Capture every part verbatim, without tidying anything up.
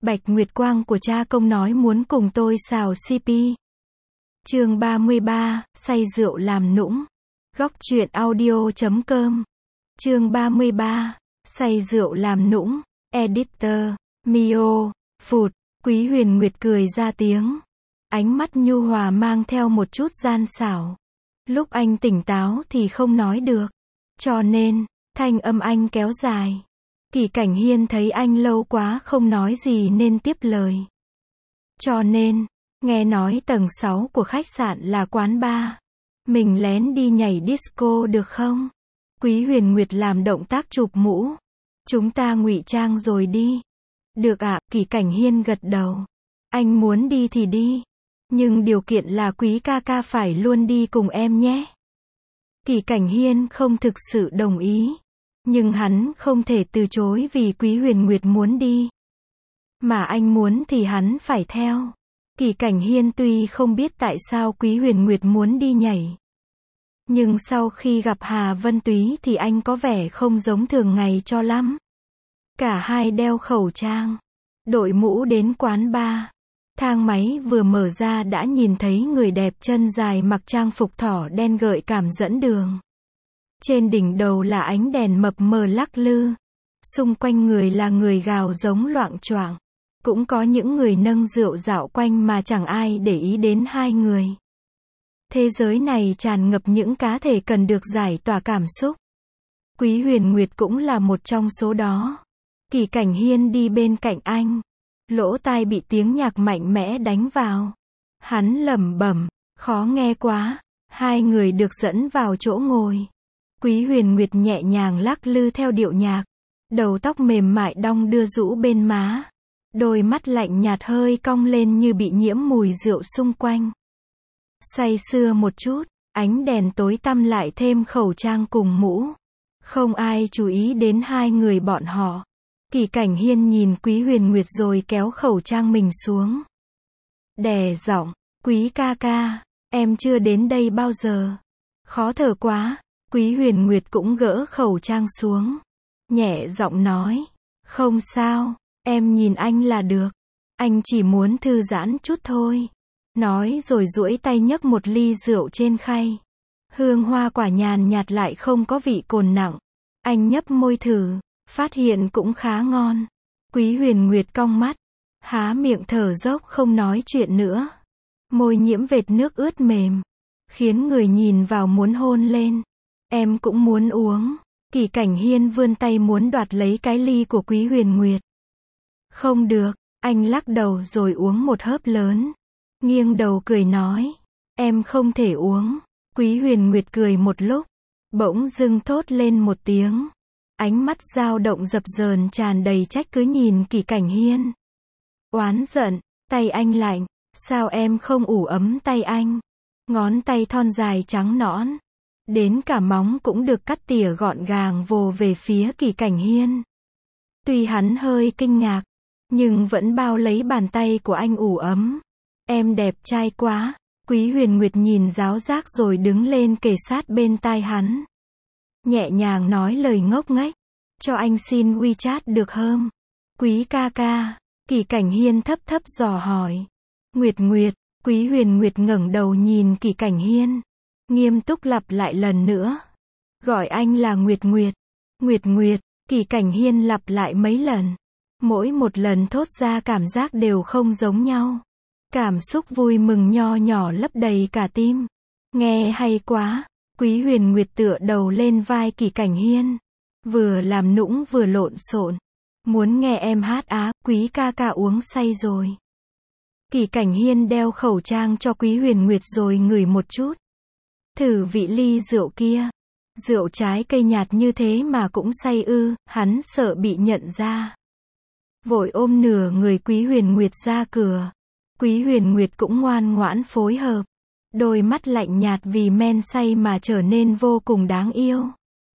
Bạch Nguyệt Quang của cha công nói muốn cùng tôi xào xê pê. Chương ba mươi ba, say rượu làm nũng. Góc truyện audio chấm com. Chương ba mươi ba, say rượu làm nũng. Editor, Mio, phụt, Quý Huyền Nguyệt cười ra tiếng. Ánh mắt nhu hòa mang theo một chút gian xảo. Lúc anh tỉnh táo thì không nói được. Cho nên, thanh âm anh kéo dài. Kỳ Cảnh Hiên thấy anh lâu quá không nói gì nên tiếp lời. Cho nên, nghe nói tầng sáu của khách sạn là quán bar. Mình lén đi nhảy disco được không? Quý Huyền Nguyệt làm động tác chụp mũ. Chúng ta ngụy trang rồi đi. Được ạ, Kỳ Cảnh Hiên gật đầu. Anh muốn đi thì đi. Nhưng điều kiện là Quý ca ca phải luôn đi cùng em nhé. Kỳ Cảnh Hiên không thực sự đồng ý. Nhưng hắn không thể từ chối vì Quý Huyền Nguyệt muốn đi. Mà anh muốn thì hắn phải theo. Kỳ Cảnh Hiên tuy không biết tại sao Quý Huyền Nguyệt muốn đi nhảy. Nhưng sau khi gặp Hà Vân Túy thì anh có vẻ không giống thường ngày cho lắm. Cả hai đeo khẩu trang. Đội mũ đến quán bar. Thang máy vừa mở ra đã nhìn thấy người đẹp chân dài mặc trang phục thỏ đen gợi cảm dẫn đường. Trên đỉnh đầu là ánh đèn mập mờ lắc lư. Xung quanh người là người gào giống loạng choạng. Cũng có những người nâng rượu dạo quanh mà chẳng ai để ý đến hai người. Thế giới này tràn ngập những cá thể cần được giải tỏa cảm xúc. Quý Huyền Nguyệt cũng là một trong số đó. Kỳ Cảnh Hiên đi bên cạnh anh. Lỗ tai bị tiếng nhạc mạnh mẽ đánh vào. Hắn lẩm bẩm, khó nghe quá. Hai người được dẫn vào chỗ ngồi. Quý Huyền Nguyệt nhẹ nhàng lắc lư theo điệu nhạc. Đầu tóc mềm mại đong đưa rũ bên má. Đôi mắt lạnh nhạt hơi cong lên như bị nhiễm mùi rượu xung quanh. Say sưa một chút, ánh đèn tối tăm lại thêm khẩu trang cùng mũ. Không ai chú ý đến hai người bọn họ. Kỳ Cảnh Hiên nhìn Quý Huyền Nguyệt rồi kéo khẩu trang mình xuống. Đè giọng, Quý ca ca, em chưa đến đây bao giờ. Khó thở quá. Quý Huyền Nguyệt cũng gỡ khẩu trang xuống. Nhẹ giọng nói, không sao, em nhìn anh là được. Anh chỉ muốn thư giãn chút thôi. Nói rồi duỗi tay nhấc một ly rượu trên khay. Hương hoa quả nhàn nhạt lại không có vị cồn nặng. Anh nhấp môi thử, phát hiện cũng khá ngon. Quý Huyền Nguyệt cong mắt, há miệng thở dốc không nói chuyện nữa. Môi nhiễm vệt nước ướt mềm, khiến người nhìn vào muốn hôn lên. Em cũng muốn uống. Kỳ Cảnh Hiên vươn tay muốn đoạt lấy cái ly của Quý Huyền Nguyệt. Không được, anh lắc đầu rồi uống một hớp lớn. Nghiêng đầu cười nói, em không thể uống. Quý Huyền Nguyệt cười một lúc, bỗng dưng thốt lên một tiếng. Ánh mắt dao động dập dờn tràn đầy trách cứ nhìn Kỳ Cảnh Hiên. Oán giận, tay anh lạnh, sao em không ủ ấm tay anh? Ngón tay thon dài trắng nõn, đến cả móng cũng được cắt tỉa gọn gàng vồ về phía Kỳ Cảnh Hiên. Tuy hắn hơi kinh ngạc, nhưng vẫn bao lấy bàn tay của anh ủ ấm. Em đẹp trai quá. Quý Huyền Nguyệt nhìn giáo giác rồi đứng lên kề sát bên tai hắn. Nhẹ nhàng nói lời ngốc nghếch. Cho anh xin WeChat được không? Quý ca ca. Kỳ Cảnh Hiên thấp thấp dò hỏi. Nguyệt Nguyệt. Quý Huyền Nguyệt ngẩng đầu nhìn Kỳ Cảnh Hiên. Nghiêm túc lặp lại lần nữa. Gọi anh là Nguyệt Nguyệt. Nguyệt Nguyệt. Kỳ Cảnh Hiên lặp lại mấy lần. Mỗi một lần thốt ra cảm giác đều không giống nhau. Cảm xúc vui mừng nho nhỏ lấp đầy cả tim. Nghe hay quá. Quý Huyền Nguyệt tựa đầu lên vai Kỳ Cảnh Hiên. Vừa làm nũng vừa lộn xộn. Muốn nghe em hát á, Quý ca ca uống say rồi. Kỳ Cảnh Hiên đeo khẩu trang cho Quý Huyền Nguyệt rồi ngửi một chút. Thử vị ly rượu kia. Rượu trái cây nhạt như thế mà cũng say ư, hắn sợ bị nhận ra. Vội ôm nửa người Quý Huyền Nguyệt ra cửa. Quý Huyền Nguyệt cũng ngoan ngoãn phối hợp. Đôi mắt lạnh nhạt vì men say mà trở nên vô cùng đáng yêu.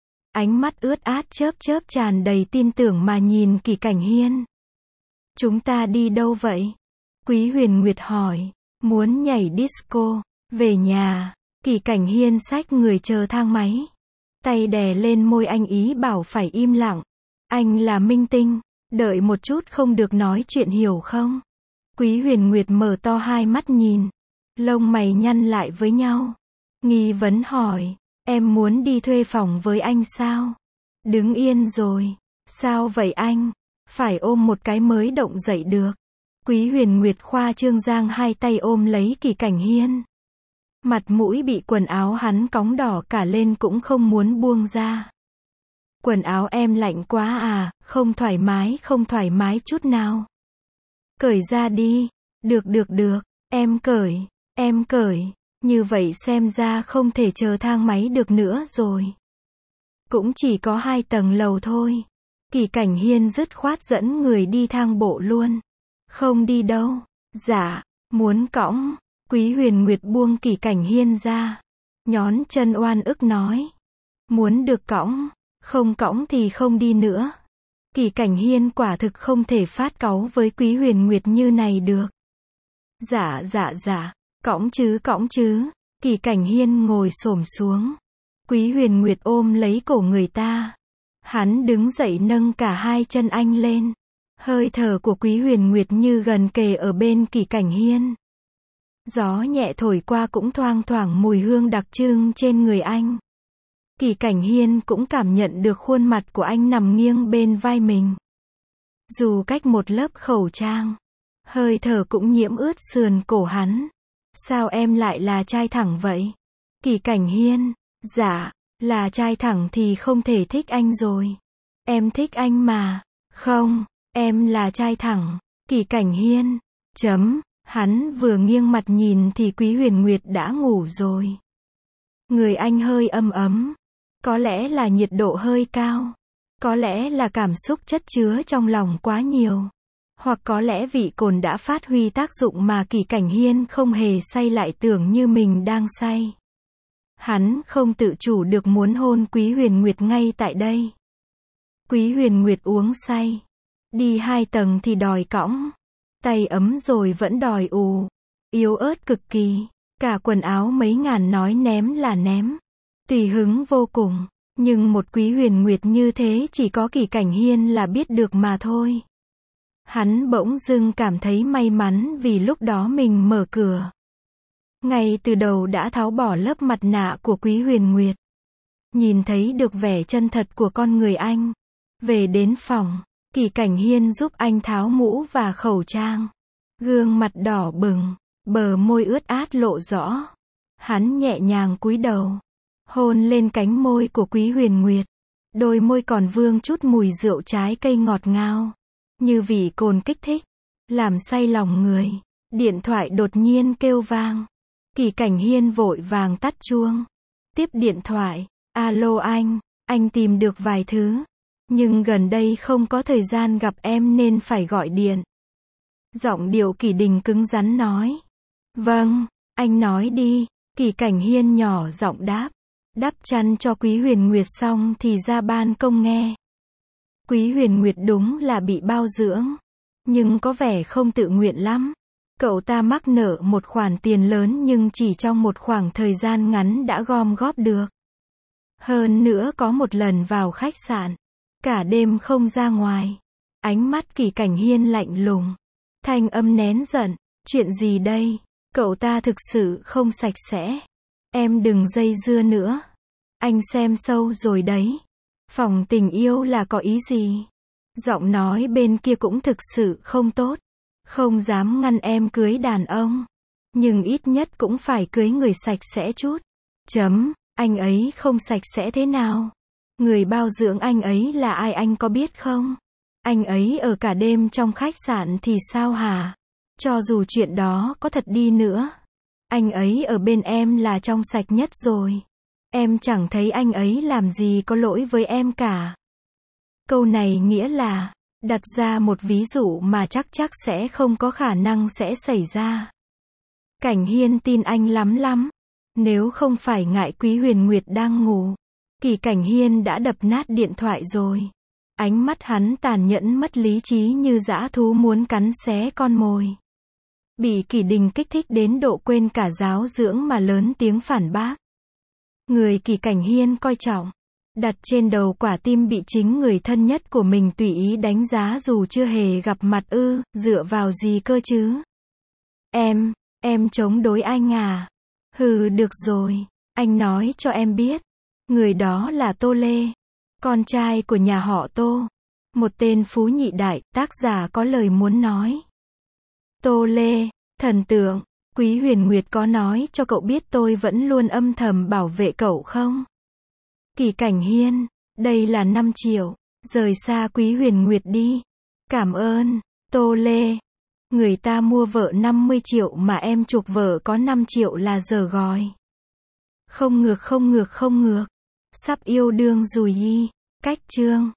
Ánh mắt ướt át chớp chớp tràn đầy tin tưởng mà nhìn Kỳ Cảnh Hiên. Chúng ta đi đâu vậy? Quý Huyền Nguyệt hỏi. Muốn nhảy disco. Về nhà. Kỳ Cảnh Hiên xách người chờ thang máy. Tay đè lên môi anh ý bảo phải im lặng. Anh là minh tinh. Đợi một chút không được nói chuyện hiểu không? Quý Huyền Nguyệt mở to hai mắt nhìn. Lông mày nhăn lại với nhau. Nghi vấn hỏi. Em muốn đi thuê phòng với anh sao? Đứng yên rồi. Sao vậy anh? Phải ôm một cái mới động dậy được. Quý Huyền Nguyệt khoa trương giang hai tay ôm lấy Kỳ Cảnh Hiên. Mặt mũi bị quần áo hắn cóng đỏ cả lên cũng không muốn buông ra. Quần áo em lạnh quá à, không thoải mái, không thoải mái chút nào. Cởi ra đi. Được được được, em cởi, em cởi. Như vậy xem ra không thể chờ thang máy được nữa rồi. Cũng chỉ có hai tầng lầu thôi. Kỳ Cảnh Hiên dứt khoát dẫn người đi thang bộ luôn. Không đi đâu. Dạ, muốn cõng. Quý Huyền Nguyệt buông Kỳ Cảnh Hiên ra. Nhón chân oan ức nói. Muốn được cõng. Không cõng thì không đi nữa. Kỳ Cảnh Hiên quả thực không thể phát cáu với Quý Huyền Nguyệt như này được. Dạ dạ dạ, cõng chứ cõng chứ. Kỳ Cảnh Hiên ngồi xổm xuống. Quý Huyền Nguyệt ôm lấy cổ người ta. Hắn đứng dậy nâng cả hai chân anh lên. Hơi thở của Quý Huyền Nguyệt như gần kề ở bên Kỳ Cảnh Hiên. Gió nhẹ thổi qua cũng thoang thoảng mùi hương đặc trưng trên người anh. Kỳ Cảnh Hiên cũng cảm nhận được khuôn mặt của anh nằm nghiêng bên vai mình. Dù cách một lớp khẩu trang, hơi thở cũng nhiễm ướt sườn cổ hắn. Sao em lại là trai thẳng vậy? Kỳ Cảnh Hiên, dạ, là trai thẳng thì không thể thích anh rồi. Em thích anh mà. Không, em là trai thẳng. Kỳ Cảnh Hiên, chấm, hắn vừa nghiêng mặt nhìn thì Quý Huyền Nguyệt đã ngủ rồi. Người anh hơi ấm ấm. Có lẽ là nhiệt độ hơi cao. Có lẽ là cảm xúc chất chứa trong lòng quá nhiều. Hoặc có lẽ vị cồn đã phát huy tác dụng mà Kỳ Cảnh Hiên không hề say lại tưởng như mình đang say. Hắn không tự chủ được muốn hôn Quý Huyền Nguyệt ngay tại đây. Quý Huyền Nguyệt uống say. Đi hai tầng thì đòi cõng. Tay ấm rồi vẫn đòi ù. Yếu ớt cực kỳ. Cả quần áo mấy ngàn nói ném là ném. Tùy hứng vô cùng. Nhưng một Quý Huyền Nguyệt như thế chỉ có Kỳ Cảnh Hiên là biết được mà thôi. Hắn bỗng dưng cảm thấy may mắn vì lúc đó mình mở cửa. Ngay từ đầu đã tháo bỏ lớp mặt nạ của Quý Huyền Nguyệt. Nhìn thấy được vẻ chân thật của con người anh. Về đến phòng, Kỳ Cảnh Hiên giúp anh tháo mũ và khẩu trang. Gương mặt đỏ bừng, bờ môi ướt át lộ rõ. Hắn nhẹ nhàng cúi đầu, hôn lên cánh môi của Quý Huyền Nguyệt. Đôi môi còn vương chút mùi rượu trái cây ngọt ngào. Như vị cồn kích thích, làm say lòng người. Điện thoại đột nhiên kêu vang. Kỳ Cảnh Hiên vội vàng tắt chuông. Tiếp điện thoại. Alo anh, anh tìm được vài thứ. Nhưng gần đây không có thời gian gặp em nên phải gọi điện. Giọng điệu Kỳ Đình cứng rắn nói. Vâng, anh nói đi. Kỳ Cảnh Hiên nhỏ giọng đáp. Đắp chăn cho Quý Huyền Nguyệt xong thì ra ban công nghe. Quý Huyền Nguyệt đúng là bị bao dưỡng. Nhưng có vẻ không tự nguyện lắm. Cậu ta mắc nợ một khoản tiền lớn nhưng chỉ trong một khoảng thời gian ngắn đã gom góp được. Hơn nữa có một lần vào khách sạn. Cả đêm không ra ngoài. Ánh mắt Kỳ Cảnh Hiên lạnh lùng. Thanh âm nén giận. Chuyện gì đây? Cậu ta thực sự không sạch sẽ. Em đừng dây dưa nữa. Anh xem sâu rồi đấy. Phòng tình yêu là có ý gì? Giọng nói bên kia cũng thực sự không tốt. Không dám ngăn em cưới đàn ông. Nhưng ít nhất cũng phải cưới người sạch sẽ chút. Chấm, anh ấy không sạch sẽ thế nào? Người bao dưỡng anh ấy là ai anh có biết không? Anh ấy ở cả đêm trong khách sạn thì sao hả? Cho dù chuyện đó có thật đi nữa. Anh ấy ở bên em là trong sạch nhất rồi. Em chẳng thấy anh ấy làm gì có lỗi với em cả. Câu này nghĩa là, đặt ra một ví dụ mà chắc chắc sẽ không có khả năng sẽ xảy ra. Cảnh Hiên tin anh lắm lắm. Nếu không phải ngại Quý Huyền Nguyệt đang ngủ, Kỳ Cảnh Hiên đã đập nát điện thoại rồi. Ánh mắt hắn tàn nhẫn mất lý trí như dã thú muốn cắn xé con mồi. Bị Kỳ Đình kích thích đến độ quên cả giáo dưỡng mà lớn tiếng phản bác. Người Kỳ Cảnh Hiên coi trọng, Đặt trên đầu quả tim bị chính người thân nhất của mình tùy ý đánh giá dù chưa hề gặp mặt ư, dựa vào gì cơ chứ? Em, em chống đối anh à? Hừ, được rồi, anh nói cho em biết. Người đó là Tô Lê, con trai của nhà họ Tô. Một tên phú nhị đại, tác giả có lời muốn nói. Tô Lê, thần tượng, Quý Huyền Nguyệt có nói cho cậu biết tôi vẫn luôn âm thầm bảo vệ cậu không? Kỳ Cảnh Hiên, đây là năm triệu, rời xa Quý Huyền Nguyệt đi. Cảm ơn, Tô Lê. Người ta mua vợ năm mươi triệu mà em chuộc vợ có năm triệu là giờ gói. Không ngược không ngược không ngược. Sắp yêu đương rồi y. Cách chương.